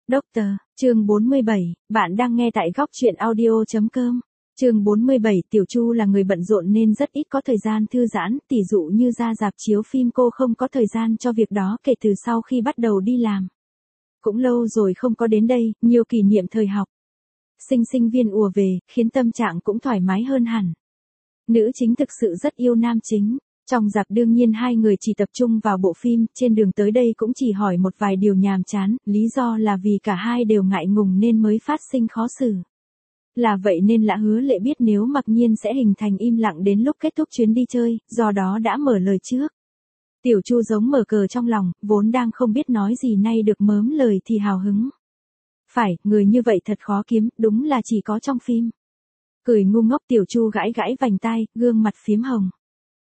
Doctor, chương 47, bạn đang nghe tại góc truyện audio.com. Chương 47, Tiểu Chu là người bận rộn nên rất ít có thời gian thư giãn, tỉ dụ như ra rạp chiếu phim cô không có thời gian cho việc đó kể từ sau khi bắt đầu đi làm. Cũng lâu rồi không có đến đây, nhiều kỷ niệm thời học. Sinh viên ùa về, khiến tâm trạng cũng thoải mái hơn hẳn. Nữ chính thực sự rất yêu nam chính. Trong rạp đương nhiên hai người chỉ tập trung vào bộ phim, trên đường tới đây cũng chỉ hỏi một vài điều nhàm chán, lý do là vì cả hai đều ngại ngùng nên mới phát sinh khó xử. Là vậy nên Lã Hứa Lệ biết nếu mặc nhiên sẽ hình thành im lặng đến lúc kết thúc chuyến đi chơi, do đó đã mở lời trước. Tiểu Chu giống mở cờ trong lòng, vốn đang không biết nói gì nay được mớm lời thì hào hứng. Phải, người như vậy thật khó kiếm, đúng là chỉ có trong phim. Cười ngu ngốc Tiểu Chu gãi gãi vành tai, gương mặt phím hồng.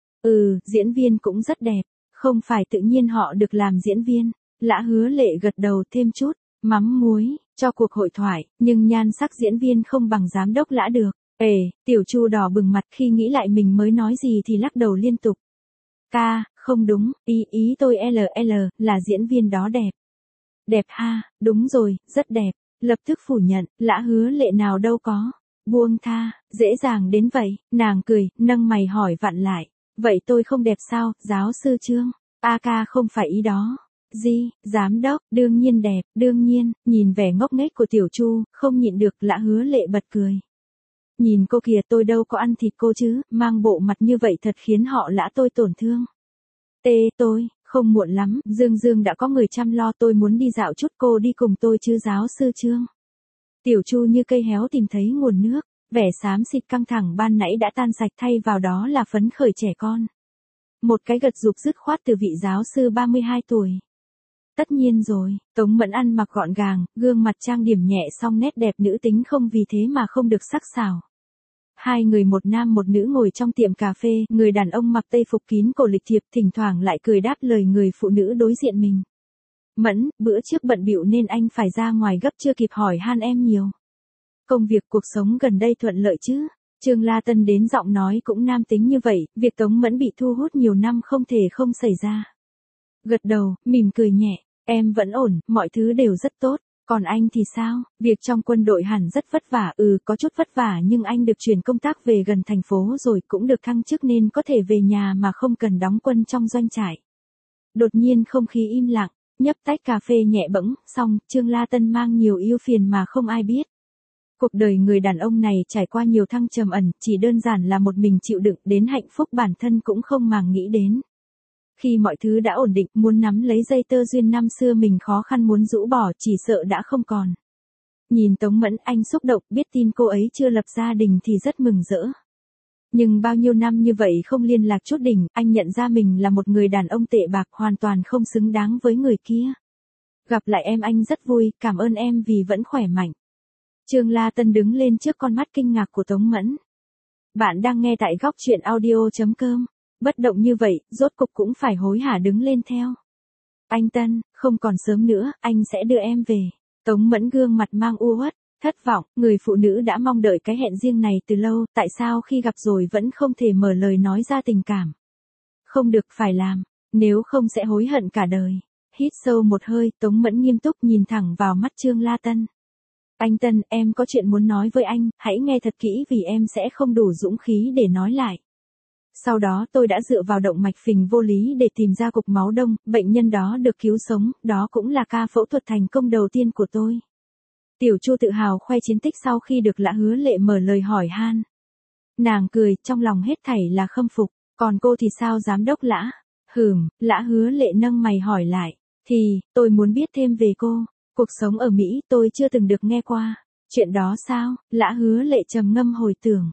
Diễn viên cũng rất đẹp, không phải tự nhiên họ được làm diễn viên. Lã Hứa Lệ gật đầu thêm chút, mắm muối, cho cuộc hội thoại, nhưng nhan sắc diễn viên không bằng giám đốc Lã được. Tiểu Chu đỏ bừng mặt khi nghĩ lại mình mới nói gì thì lắc đầu liên tục. Không đúng, ý tôi là diễn viên đó đẹp. Đẹp ha, đúng rồi, rất đẹp, lập tức phủ nhận, Lã Hứa Lệ nào đâu có. Buông tha, dễ dàng đến vậy, nàng cười, nâng mày hỏi vặn lại. Vậy tôi không đẹp sao, giáo sư Trương? Không phải ý đó. Gì, giám đốc, đương nhiên đẹp, đương nhiên, nhìn vẻ ngốc nghếch của Tiểu Chu, không nhịn được Lã Hứa Lệ bật cười. Nhìn cô kìa, tôi đâu có ăn thịt cô chứ, mang bộ mặt như vậy thật khiến họ Lã tôi tổn thương. Tôi, không muộn lắm, Dương đã có người chăm lo, tôi muốn đi dạo chút, cô đi cùng tôi chứ giáo sư Trương. Tiểu Chu như cây héo tìm thấy nguồn nước. Vẻ xám xịt căng thẳng ban nãy đã tan sạch, thay vào đó là phấn khởi trẻ con. Một cái gật gù dứt khoát từ vị giáo sư 32 tuổi. Tất nhiên rồi, Tống Mẫn ăn mặc gọn gàng, gương mặt trang điểm nhẹ song nét đẹp nữ tính không vì thế mà không được sắc sảo. Hai người một nam một nữ ngồi trong tiệm cà phê, người đàn ông mặc tây phục kín cổ lịch thiệp, thỉnh thoảng lại cười đáp lời người phụ nữ đối diện mình. Mẫn, bữa trước bận bịu nên anh phải ra ngoài gấp, chưa kịp hỏi han em nhiều. Công việc cuộc sống gần đây thuận lợi chứ? Trương La Tân đến giọng nói cũng nam tính như vậy, việc Tống Mẫn bị thu hút nhiều năm không thể không xảy ra. Gật đầu, mỉm cười nhẹ, em vẫn ổn, mọi thứ đều rất tốt, còn anh thì sao? Việc trong quân đội hẳn rất vất vả, có chút vất vả nhưng anh được chuyển công tác về gần thành phố rồi, cũng được thăng chức nên có thể về nhà mà không cần đóng quân trong doanh trại. Đột nhiên không khí im lặng, nhấp tách cà phê nhẹ bẫng, xong, Trương La Tân mang nhiều ưu phiền mà không ai biết. Cuộc đời người đàn ông này trải qua nhiều thăng trầm ẩn, chỉ đơn giản là một mình chịu đựng, đến hạnh phúc bản thân cũng không màng nghĩ đến. Khi mọi thứ đã ổn định, muốn nắm lấy dây tơ duyên năm xưa mình khó khăn muốn rũ bỏ, chỉ sợ đã không còn. Nhìn Tống Mẫn, anh xúc động, biết tin cô ấy chưa lập gia đình thì rất mừng rỡ. Nhưng bao nhiêu năm như vậy không liên lạc chút đỉnh, anh nhận ra mình là một người đàn ông tệ bạc, hoàn toàn không xứng đáng với người kia. Gặp lại em anh rất vui, cảm ơn em vì vẫn khỏe mạnh. Trương La Tân đứng lên trước con mắt kinh ngạc của Tống Mẫn. Bạn đang nghe tại góc truyện audio.com. Bất động như vậy, rốt cục cũng phải hối hả đứng lên theo. Anh Tân, không còn sớm nữa, anh sẽ đưa em về. Tống Mẫn gương mặt mang u uất, thất vọng, người phụ nữ đã mong đợi cái hẹn riêng này từ lâu, tại sao khi gặp rồi vẫn không thể mở lời nói ra tình cảm. Không được, phải làm, nếu không sẽ hối hận cả đời. Hít sâu một hơi, Tống Mẫn nghiêm túc nhìn thẳng vào mắt Trương La Tân. Anh Tân, em có chuyện muốn nói với anh, hãy nghe thật kỹ vì em sẽ không đủ dũng khí để nói lại. Sau đó tôi đã dựa vào động mạch phình vô lý để tìm ra cục máu đông, bệnh nhân đó được cứu sống, đó cũng là ca phẫu thuật thành công đầu tiên của tôi. Tiểu Chu tự hào khoe chiến tích sau khi được Lã Hứa Lệ mở lời hỏi han. Nàng cười, trong lòng hết thảy là khâm phục, còn cô thì sao giám đốc Lã? Lã Hứa Lệ nâng mày hỏi lại, tôi muốn biết thêm về cô. Cuộc sống ở Mỹ tôi chưa từng được nghe qua. Chuyện đó sao? Lã Hứa Lệ trầm ngâm hồi tưởng.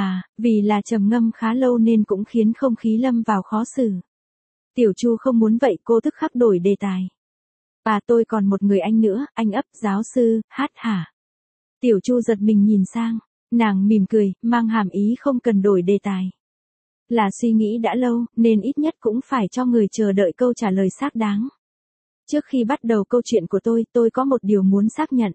Vì là trầm ngâm khá lâu nên cũng khiến không khí lâm vào khó xử. Tiểu Chu không muốn vậy, cô tức khắc đổi đề tài. Tôi còn một người anh nữa, anh ấp, giáo sư, hát hả? Tiểu Chu giật mình nhìn sang. Nàng mỉm cười, mang hàm ý không cần đổi đề tài. Là suy nghĩ đã lâu, nên ít nhất cũng phải cho người chờ đợi câu trả lời xác đáng. Trước khi bắt đầu câu chuyện của tôi có một điều muốn xác nhận.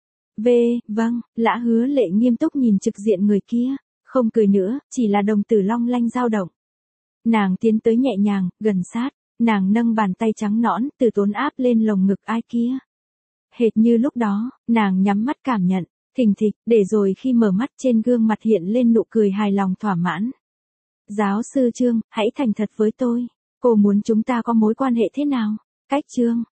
Vâng, Lã Hứa Lệ nghiêm túc nhìn trực diện người kia, không cười nữa, chỉ là đồng tử long lanh dao động. Nàng tiến tới nhẹ nhàng, gần sát, nàng nâng bàn tay trắng nõn, từ tốn áp lên lồng ngực ai kia. Hệt như lúc đó, nàng nhắm mắt cảm nhận, thình thịch, để rồi khi mở mắt trên gương mặt hiện lên nụ cười hài lòng thỏa mãn. Giáo sư Trương, hãy thành thật với tôi. Cô muốn chúng ta có mối quan hệ thế nào? Cách Trương.